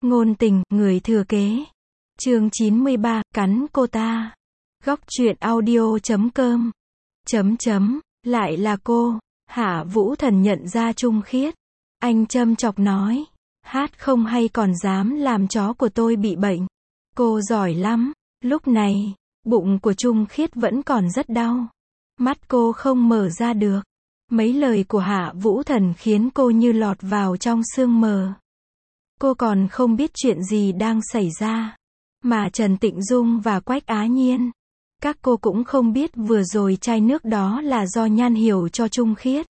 Ngôn tình, người thừa kế. Chương 93, cắn cô ta. Góc truyện audio.com. Lại là cô. Hạ Vũ Thần nhận ra Trung Khiết. Anh châm chọc nói. Hát không hay còn dám làm chó của tôi bị bệnh. Cô giỏi lắm. Lúc này, bụng của Trung Khiết vẫn còn rất đau. Mắt cô không mở ra được. Mấy lời của Hạ Vũ Thần khiến cô như lọt vào trong sương mờ. Cô còn không biết chuyện gì đang xảy ra. Mà Trần Tịnh Dung và Quách Á Nhiên, các cô cũng không biết vừa rồi chai nước đó là do Nhan Hiểu cho Trung Khiết.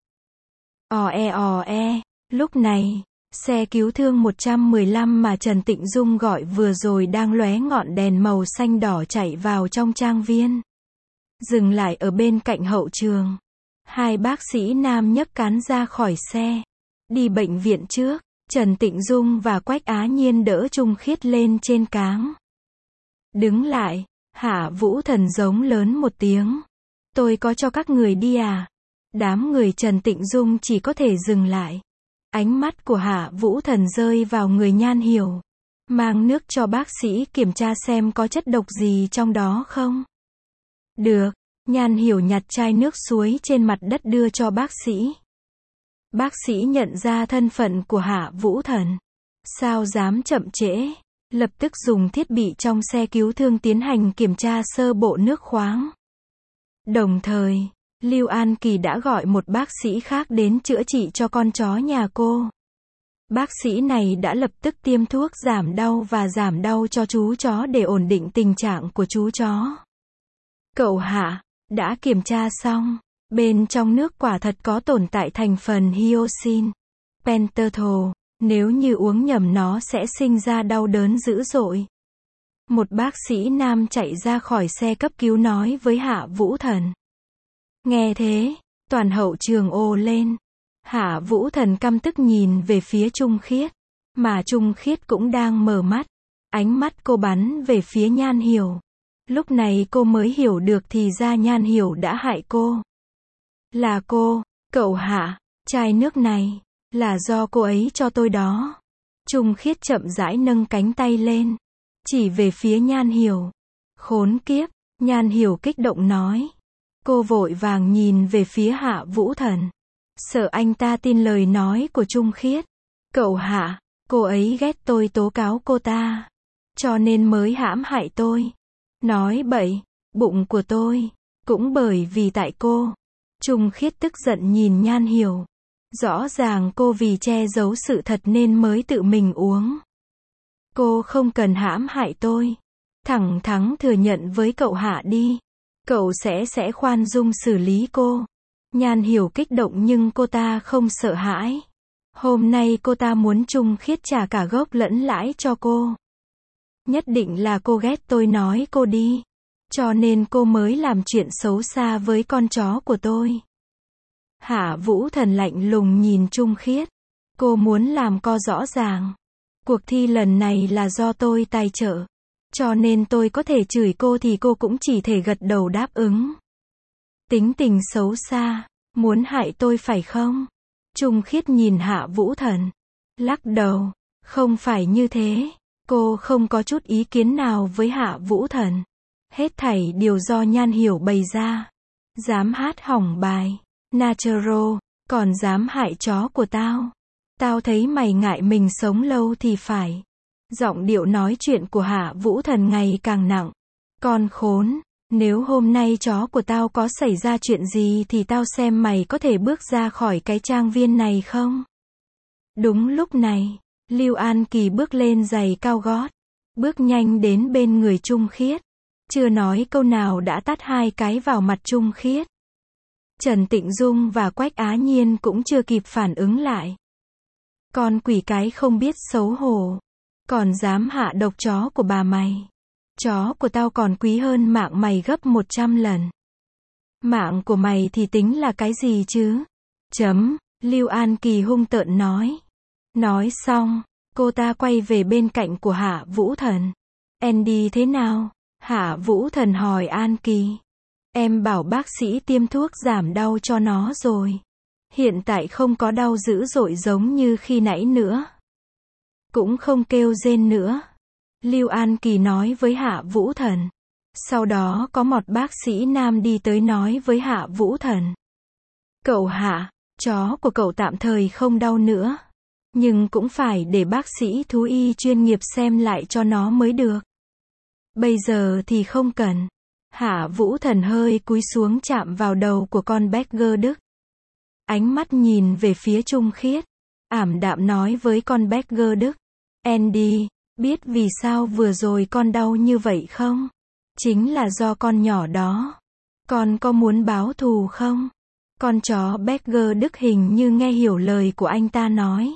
Ò e. Lúc này, xe cứu thương 115 mà Trần Tịnh Dung gọi vừa rồi đang lóe ngọn đèn màu xanh đỏ chạy vào trong trang viên. Dừng lại ở bên cạnh hậu trường. Hai bác sĩ nam nhấc cán ra khỏi xe. Đi bệnh viện trước. Trần Tịnh Dung và Quách Á Nhiên đỡ Trung Khiết lên trên cáng. Đứng lại, Hạ Vũ Thần giống lớn một tiếng. Tôi có cho các người đi à? Đám người Trần Tịnh Dung chỉ có thể dừng lại. Ánh mắt của Hạ Vũ Thần rơi vào người Nhan Hiểu. Mang nước cho bác sĩ kiểm tra xem có chất độc gì trong đó không. Được, Nhan Hiểu nhặt chai nước suối trên mặt đất đưa cho bác sĩ. Bác sĩ nhận ra thân phận của Hạ Vũ Thần. Sao dám chậm trễ? Lập tức dùng thiết bị trong xe cứu thương tiến hành kiểm tra sơ bộ nước khoáng. Đồng thời, Lưu An Kỳ đã gọi một bác sĩ khác đến chữa trị cho con chó nhà cô. Bác sĩ này đã lập tức tiêm thuốc giảm đau và giảm đau cho chú chó để ổn định tình trạng của chú chó. Cậu Hạ, đã kiểm tra xong. Bên trong nước quả thật có tồn tại thành phần hyoscine, pentothal, nếu như uống nhầm nó sẽ sinh ra đau đớn dữ dội. Một bác sĩ nam chạy ra khỏi xe cấp cứu nói với Hạ Vũ Thần. Nghe thế, toàn hậu trường ồ lên. Hạ Vũ Thần căm tức nhìn về phía Trung Khiết, mà Trung Khiết cũng đang mở mắt. Ánh mắt cô bắn về phía Nhan Hiểu. Lúc này cô mới hiểu được thì ra Nhan Hiểu đã hại cô. Là cô, cậu Hạ, chai nước này, là do cô ấy cho tôi đó. Trung Khiết chậm rãi nâng cánh tay lên, chỉ về phía Nhan Hiểu. Khốn kiếp, Nhan Hiểu kích động nói. Cô vội vàng nhìn về phía Hạ Vũ Thần. Sợ anh ta tin lời nói của Trung Khiết. Cậu Hạ, cô ấy ghét tôi tố cáo cô ta. Cho nên mới hãm hại tôi. Nói bậy, bụng của tôi, cũng bởi vì tại cô. Trung Khiết tức giận nhìn Nhan Hiểu. Rõ ràng cô vì che giấu sự thật nên mới tự mình uống. Cô không cần hãm hại tôi. Thẳng thắn thừa nhận với cậu Hạ đi. Cậu sẽ khoan dung xử lý cô. Nhan Hiểu kích động nhưng cô ta không sợ hãi. Hôm nay cô ta muốn Trung Khiết trả cả gốc lẫn lãi cho cô. Nhất định là cô ghét tôi nói cô đi. Cho nên cô mới làm chuyện xấu xa với con chó của tôi. Hạ Vũ Thần lạnh lùng nhìn Trung Khiết. Cô muốn làm co rõ ràng. Cuộc thi lần này là do tôi tài trợ. Cho nên tôi có thể chửi cô thì cô cũng chỉ thể gật đầu đáp ứng. Tính tình xấu xa, muốn hại tôi phải không? Trung Khiết nhìn Hạ Vũ Thần. Lắc đầu, không phải như thế. Cô không có chút ý kiến nào với Hạ Vũ Thần. Hết thảy đều do Nhan Hiểu bày ra. Dám hát hỏng bài Natural, còn dám hại chó của tao. Tao thấy mày ngại mình sống lâu thì phải. Giọng điệu nói chuyện của Hạ Vũ Thần ngày càng nặng. Con khốn, nếu hôm nay chó của tao có xảy ra chuyện gì thì tao xem mày có thể bước ra khỏi cái trang viên này không? Đúng lúc này, Lưu An Kỳ bước lên giày cao gót, bước nhanh đến bên người Trung Khiết. Chưa nói câu nào đã tát hai cái vào mặt Trung Khiết. Trần Tịnh Dung và Quách Á Nhiên cũng chưa kịp phản ứng lại. Con quỷ cái không biết xấu hổ. Còn dám hạ độc chó của bà mày. Chó của tao còn quý hơn mạng mày gấp 100 lần. Mạng của mày thì tính là cái gì chứ? Lưu An Kỳ hung tợn nói. Nói xong, cô ta quay về bên cạnh của Hạ Vũ Thần. Andy thế nào? Hạ Vũ Thần hỏi An Kỳ. Em bảo bác sĩ tiêm thuốc giảm đau cho nó rồi. Hiện tại không có đau dữ dội giống như khi nãy nữa. cũng không kêu rên nữa. Lưu An Kỳ nói với Hạ Vũ Thần. Sau đó có một bác sĩ nam đi tới nói với Hạ Vũ Thần. Cậu Hạ, chó của cậu tạm thời không đau nữa. Nhưng cũng phải để bác sĩ thú y chuyên nghiệp xem lại cho nó mới được. Bây giờ thì không cần. Hạ Vũ Thần hơi cúi xuống chạm vào đầu của con Badger Đức. Ánh mắt nhìn về phía Trung Khiết. Ảm đạm nói với con Badger Đức. Andy, biết vì sao vừa rồi con đau như vậy không? Chính là do con nhỏ đó. Con có muốn báo thù không? Con chó Badger Đức hình như nghe hiểu lời của anh ta nói.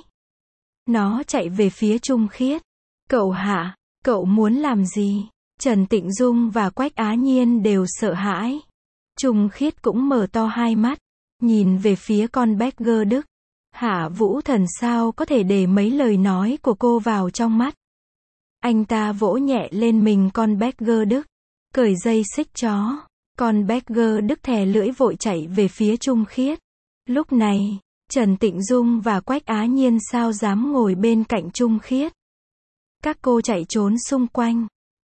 Nó chạy về phía Trung Khiết. Cậu Hạ, cậu muốn làm gì? Trần Tịnh Dung và Quách Á Nhiên đều sợ hãi. Trung Khiết cũng mở to hai mắt, nhìn về phía con Badger Đức. Hạ Vũ Thần sao có thể để mấy lời nói của cô vào trong mắt. Anh ta vỗ nhẹ lên mình con Badger Đức, cởi dây xích chó. Con Badger Đức thè lưỡi vội chạy về phía Trung Khiết. Lúc này, Trần Tịnh Dung và Quách Á Nhiên sao dám ngồi bên cạnh Trung Khiết. Các cô chạy trốn xung quanh.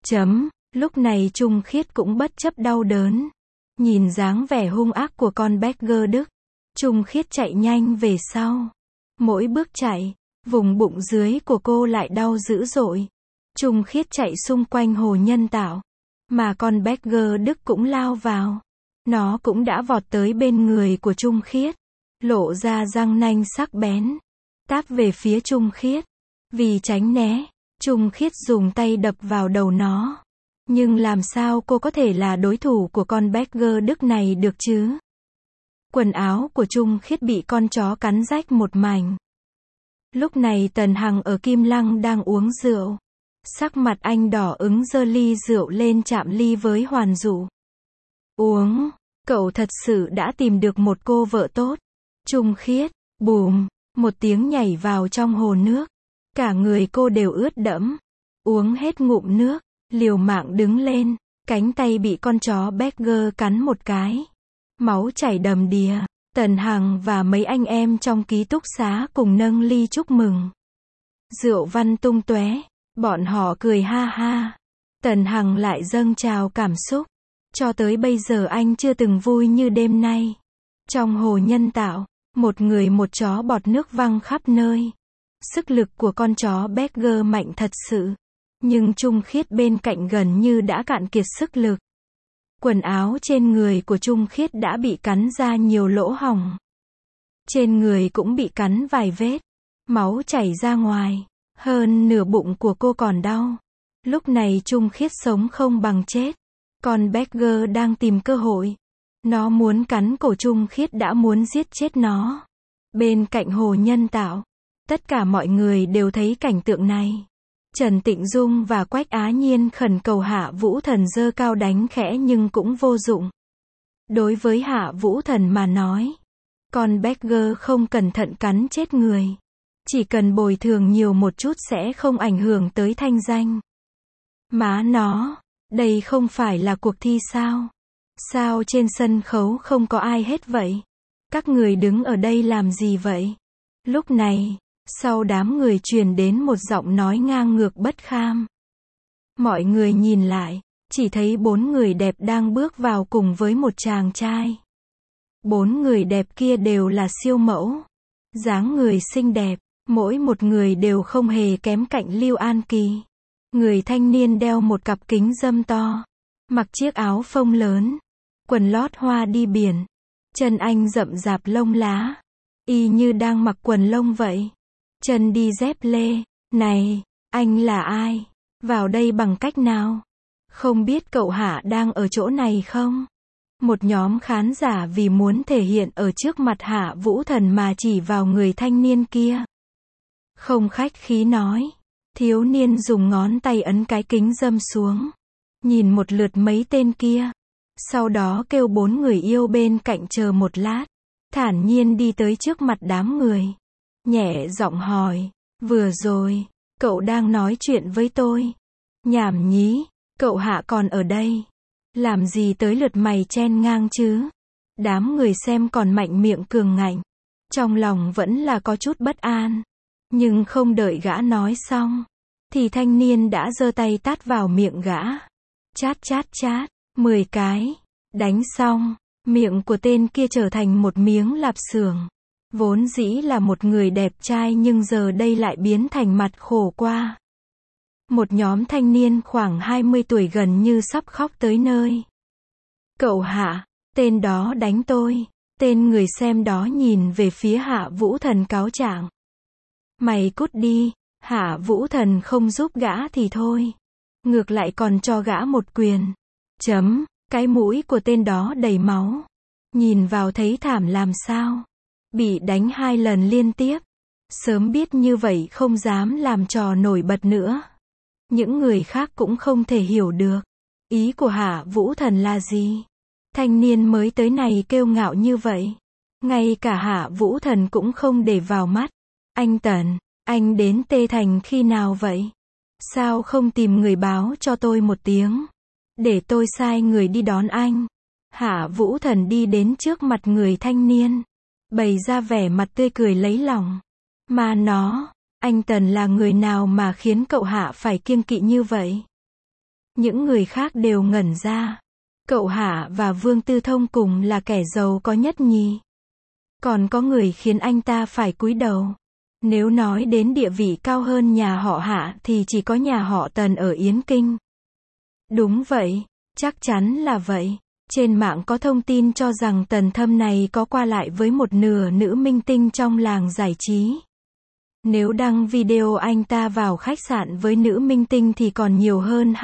Lúc này Trung Khiết cũng bất chấp đau đớn. Nhìn dáng vẻ hung ác của con Badger Đức, Trung Khiết chạy nhanh về sau. Mỗi bước chạy, vùng bụng dưới của cô lại đau dữ dội. Trung Khiết chạy xung quanh hồ nhân tạo. Mà con Badger Đức cũng lao vào. Nó cũng đã vọt tới bên người của Trung Khiết. Lộ ra răng nanh sắc bén. Táp về phía Trung Khiết. Vì tránh né, Trung Khiết dùng tay đập vào đầu nó. Nhưng làm sao cô có thể là đối thủ của con Badger Đức này được chứ? Quần áo của Trung Khiết bị con chó cắn rách một mảnh. Lúc này Tần Hằng ở Kim Lăng đang uống rượu. Sắc mặt anh đỏ ửng giơ ly rượu lên chạm ly với Hoàn Dụ. Uống, cậu thật sự đã tìm được một cô vợ tốt. Trung Khiết, bùm, một tiếng nhảy vào trong hồ nước. Cả người cô đều ướt đẫm. Uống hết ngụm nước, liều mạng đứng lên. Cánh tay bị con chó Badger cắn một cái. Máu chảy đầm đìa. Tần Hằng và mấy anh em trong ký túc xá cùng nâng ly chúc mừng. Rượu văng tung tóe. Bọn họ cười ha ha. Tần Hằng lại dâng trào cảm xúc. Cho tới bây giờ anh chưa từng vui như đêm nay. Trong hồ nhân tạo, một người một chó bọt nước văng khắp nơi. Sức lực của con chó Badger mạnh thật sự. Nhưng Trung Khiết bên cạnh gần như đã cạn kiệt sức lực. Quần áo trên người của Trung Khiết đã bị cắn ra nhiều lỗ hổng. Trên người cũng bị cắn vài vết. Máu chảy ra ngoài. Hơn nửa bụng của cô còn đau. Lúc này Trung Khiết sống không bằng chết. Con Badger đang tìm cơ hội. Nó muốn cắn cổ Trung Khiết đã muốn giết chết nó. Bên cạnh hồ nhân tạo, tất cả mọi người đều thấy cảnh tượng này. Trần Tịnh Dung và Quách Á Nhiên khẩn cầu Hạ Vũ Thần giơ cao đánh khẽ nhưng cũng vô dụng. Đối với Hạ Vũ Thần mà nói, con Badger không cẩn thận cắn chết người. Chỉ cần bồi thường nhiều một chút sẽ không ảnh hưởng tới thanh danh. Má nó, đây không phải là cuộc thi sao? Sao trên sân khấu không có ai hết vậy? Các người đứng ở đây làm gì vậy? Lúc này, sau đám người truyền đến một giọng nói ngang ngược bất kham. Mọi người nhìn lại, chỉ thấy 4 người đẹp đang bước vào cùng với một chàng trai. 4 người đẹp kia đều là siêu mẫu. Dáng người xinh đẹp, mỗi một người đều không hề kém cạnh Lưu An Kỳ. Người thanh niên đeo một cặp kính râm to, mặc chiếc áo phông lớn, quần lót hoa đi biển. Chân anh rậm rạp lông lá, y như đang mặc quần lông vậy. Chân đi dép lê. Này, anh là ai? Vào đây bằng cách nào? Không biết cậu Hạ đang ở chỗ này không? Một nhóm khán giả vì muốn thể hiện ở trước mặt Hạ Vũ Thần mà chỉ vào người thanh niên kia. Không khách khí nói. Thiếu niên dùng ngón tay ấn cái kính râm xuống. Nhìn một lượt mấy tên kia. Sau đó kêu 4 người yêu bên cạnh chờ một lát. Thản nhiên đi tới trước mặt đám người. Nhẹ giọng hỏi. Vừa rồi, cậu đang nói chuyện với tôi. Nhảm nhí, cậu Hạ còn ở đây. Làm gì tới lượt mày chen ngang chứ? Đám người xem còn mạnh miệng cường ngạnh. Trong lòng vẫn là có chút bất an. Nhưng không đợi gã nói xong, thì thanh niên đã giơ tay tát vào miệng gã. Chát chát chát, 10 cái. Đánh xong, miệng của tên kia trở thành một miếng lạp xưởng. Vốn dĩ là một người đẹp trai nhưng giờ đây lại biến thành mặt khổ qua. Một nhóm thanh niên khoảng 20 tuổi gần như sắp khóc tới nơi. Cậu Hạ, tên đó đánh tôi. Tên người xem đó nhìn về phía Hạ Vũ Thần cáo trạng. Mày cút đi, Hạ Vũ Thần không giúp gã thì thôi. Ngược lại còn cho gã một quyền. Cái mũi của tên đó đầy máu. Nhìn vào thấy thảm làm sao. Bị đánh 2 lần liên tiếp. Sớm biết như vậy không dám làm trò nổi bật nữa. Những người khác cũng không thể hiểu được. Ý của Hạ Vũ Thần là gì? Thanh niên mới tới này kiêu ngạo như vậy. Ngay cả Hạ Vũ Thần cũng không để vào mắt. Anh Tần, anh đến Tê Thành khi nào vậy? Sao không tìm người báo cho tôi một tiếng? Để tôi sai người đi đón anh. Hạ Vũ Thần đi đến trước mặt người thanh niên. Bày ra vẻ mặt tươi cười lấy lòng. Mà nó, anh Tần là người nào mà khiến cậu Hạ phải kiêng kỵ như vậy? Những người khác đều ngẩn ra. Cậu Hạ và Vương Tư Thông cùng là kẻ giàu có nhất nhì. Còn có người khiến anh ta phải cúi đầu. Nếu nói đến địa vị cao hơn nhà họ Hạ thì chỉ có nhà họ Tần ở Yến Kinh. Đúng vậy, chắc chắn là vậy. Trên mạng có thông tin cho rằng Tần Thâm này có qua lại với một nửa nữ minh tinh trong làng giải trí. Nếu đăng video anh ta vào khách sạn với nữ minh tinh thì còn nhiều hơn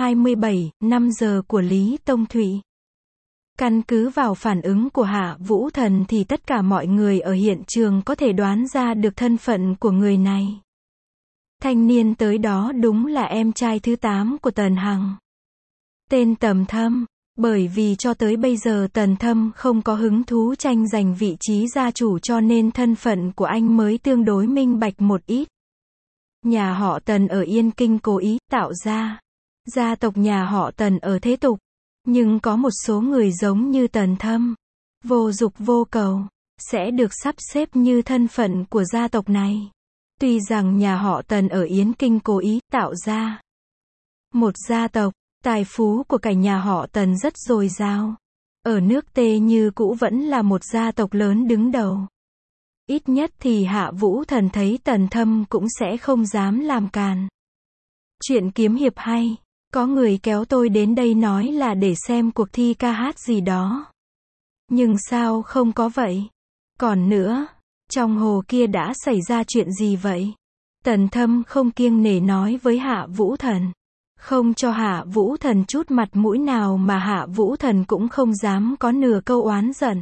27 giờ của Lý Tông Thụy. Căn cứ vào phản ứng của Hạ Vũ Thần thì tất cả mọi người ở hiện trường có thể đoán ra được thân phận của người này. Thanh niên tới đó đúng là em trai thứ 8 của Tần Hằng. Tên Tần Thâm, bởi vì cho tới bây giờ Tần Thâm không có hứng thú tranh giành vị trí gia chủ cho nên thân phận của anh mới tương đối minh bạch một ít. Nhà họ Tần ở Yên Kinh cố ý tạo ra. Gia tộc nhà họ Tần ở thế tục. Nhưng có một số người giống như Tần Thâm, vô dục vô cầu, sẽ được sắp xếp như thân phận của gia tộc này. Tuy rằng nhà họ Tần ở Yến Kinh cố ý tạo ra một gia tộc, tài phú của cả nhà họ Tần rất dồi dào. Ở nước Tê như cũ vẫn là một gia tộc lớn đứng đầu. Ít nhất thì Hạ Vũ Thần thấy Tần Thâm cũng sẽ không dám làm càn. Chuyện kiếm hiệp hay. Có người kéo tôi đến đây nói là để xem cuộc thi ca hát gì đó. Nhưng sao không có vậy? Còn nữa, trong hồ kia đã xảy ra chuyện gì vậy? Tần Thâm không kiêng nể nói với Hạ Vũ Thần. Không cho Hạ Vũ Thần chút mặt mũi nào mà Hạ Vũ Thần cũng không dám có nửa câu oán giận.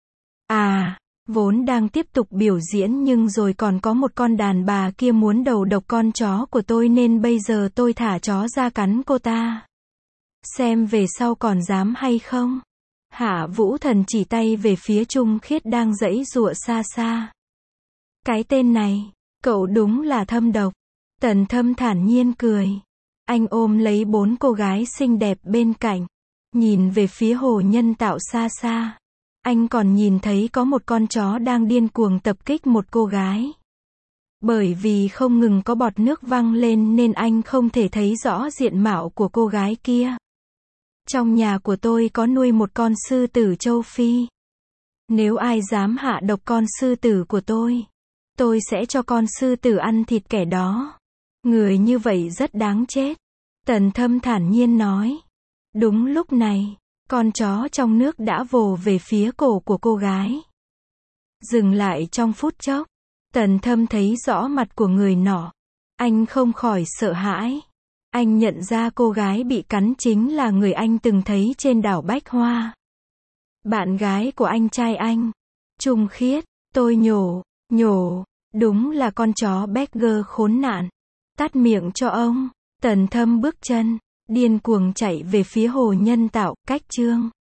Vốn đang tiếp tục biểu diễn nhưng rồi còn có một con đàn bà kia muốn đầu độc con chó của tôi nên bây giờ tôi thả chó ra cắn cô ta. Xem về sau còn dám hay không? Hạ Vũ Thần chỉ tay về phía Trung Khiết đang giãy giụa xa xa. Cái tên này, cậu đúng là thâm độc. Tần Thâm thản nhiên cười. Anh ôm lấy 4 cô gái xinh đẹp bên cạnh. Nhìn về phía hồ nhân tạo xa xa. Anh còn nhìn thấy có một con chó đang điên cuồng tập kích một cô gái. Bởi vì không ngừng có bọt nước văng lên nên anh không thể thấy rõ diện mạo của cô gái kia. Trong nhà của tôi có nuôi một con sư tử châu Phi. Nếu ai dám hạ độc con sư tử của tôi sẽ cho con sư tử ăn thịt kẻ đó. Người như vậy rất đáng chết. Tần Thâm thản nhiên nói. Đúng lúc này, con chó trong nước đã vồ về phía cổ của cô gái. Dừng lại trong phút chốc, Tần Thâm thấy rõ mặt của người nọ. Anh không khỏi sợ hãi. Anh nhận ra cô gái bị cắn chính là người anh từng thấy trên đảo Bách Hoa. Bạn gái của anh trai anh, Trung Khiết. Tôi nhổ, đúng là con chó Berger khốn nạn. Tát miệng cho ông. Tần Thâm bước chân, điên cuồng chạy về phía hồ nhân tạo, cách chương